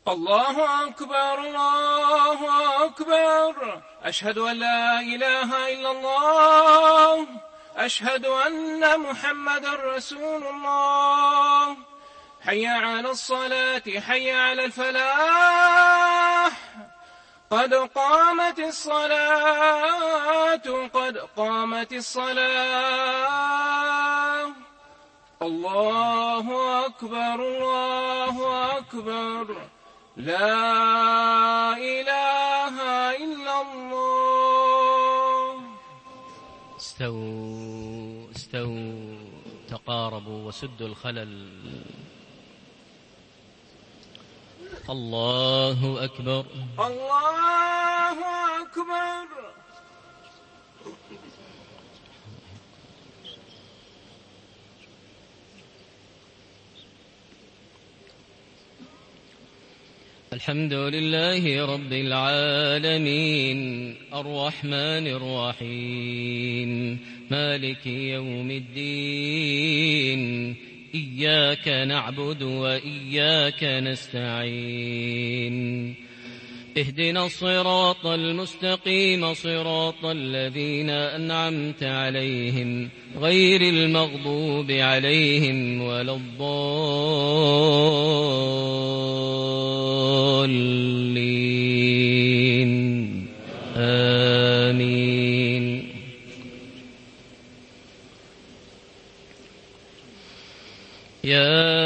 الله أكبر الله أكبر. أشهد أن لا إله إلا الله. أشهد أن محمد رسول الله. حي على الصلاة حي على الفلاح. قد قامت الصلاة قد قامت الصلاة. الله أكبر الله أكبر. لا إله إلا الله. استووا استووا، تقاربوا وسدوا الخلل. الله أكبر الله أكبر. الحمد لله رب العالمين، الرحمن الرحيم، مالك يوم الدين. إياك نعبد وإياك نستعين. اهدنا الصراط المستقيم، صراط الذين أنعمت عليهم غير المغضوب عليهم ولا الضالين. آمين. يا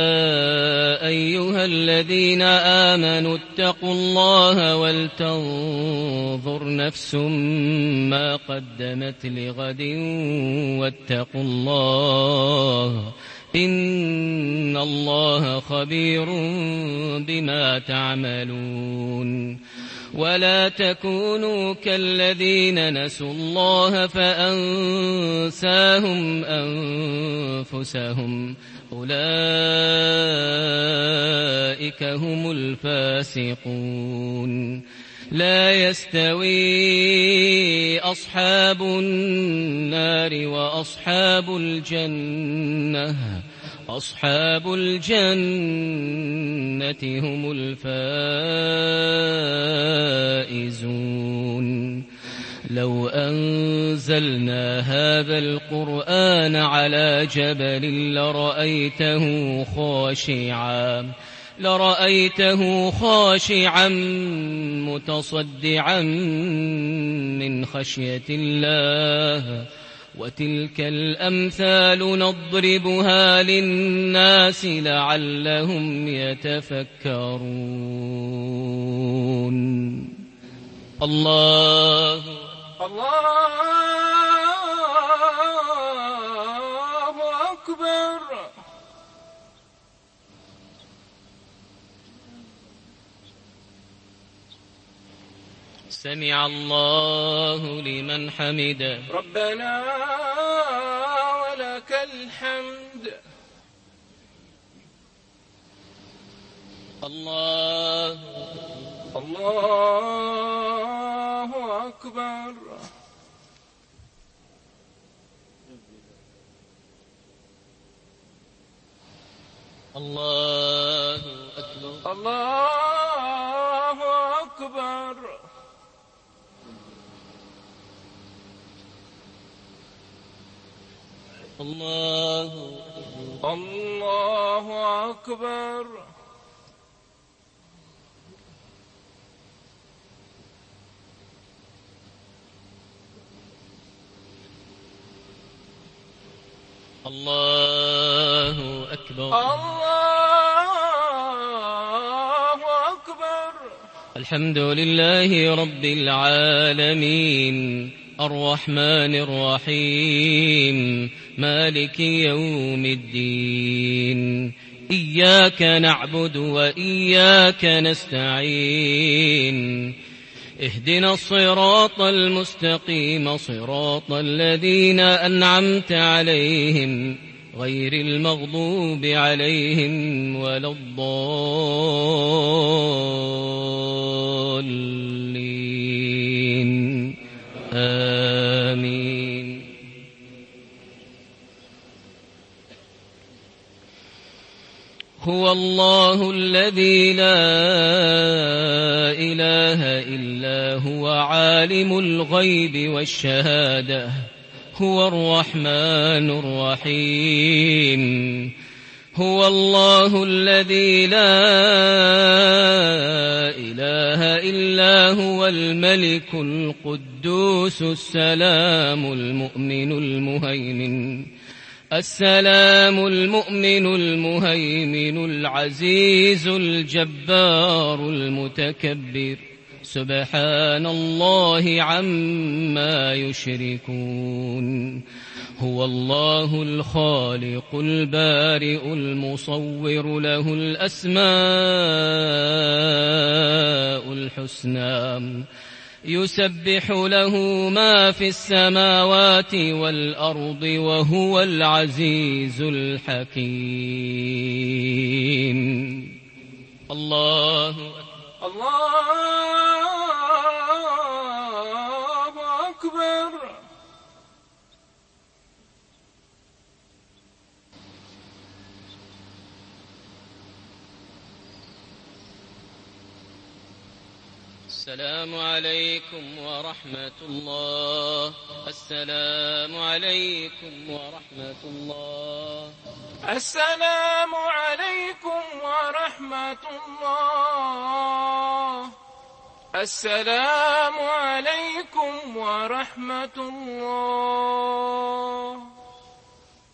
أيها الذين آمنوا اتقوا الله ولتنظر نفس ما قدمت لغد واتقوا الله، إن الله خبير بما تعملون. ولا تكونوا كالذين نسوا الله فأنساهم أنفسهم، أولئك هم الفاسقون. لا يستوي أصحاب النار وأصحاب الجنة، أصحاب الجنة هم الفائزون. لو أنزلنا هذا القرآن على جبل لرأيته خاشعا متصدعا من خشية الله. وتلك الأمثال نضربها للناس لعلهم يتفكرون. الله أكبر. سمع الله لمن حمده. ربنا ولك الحمد. الله أكبر. الله أكبر. الله أكبر. الله أكبر. الله أكبر. الله أكبر. الحمد لله رب العالمين، الرحمن الرحيم، مالك يوم الدين. إياك نعبد وإياك نستعين. اهدنا الصراط المستقيم، صراط الذين أنعمت عليهم غير المغضوب عليهم ولا الضالين. آمين. هو الله الذي لا إله إلا هو عالم الغيب والشهادة هو الرحمن الرحيم هو الله الذي لا إله إلا هو الملك القدوس السلام المؤمن المهيمن العزيز الجبار المتكبر سبحان الله عما يشركون هو الله الخالق البارئ المصور له الأسماء الحسنى يسبح له ما في السماوات والأرض وهو العزيز الحكيم الله أكبر. السلام عليكم ورحمة الله. السلام عليكم ورحمة الله. السلام عليكم ورحمة الله. السلام عليكم ورحمة الله.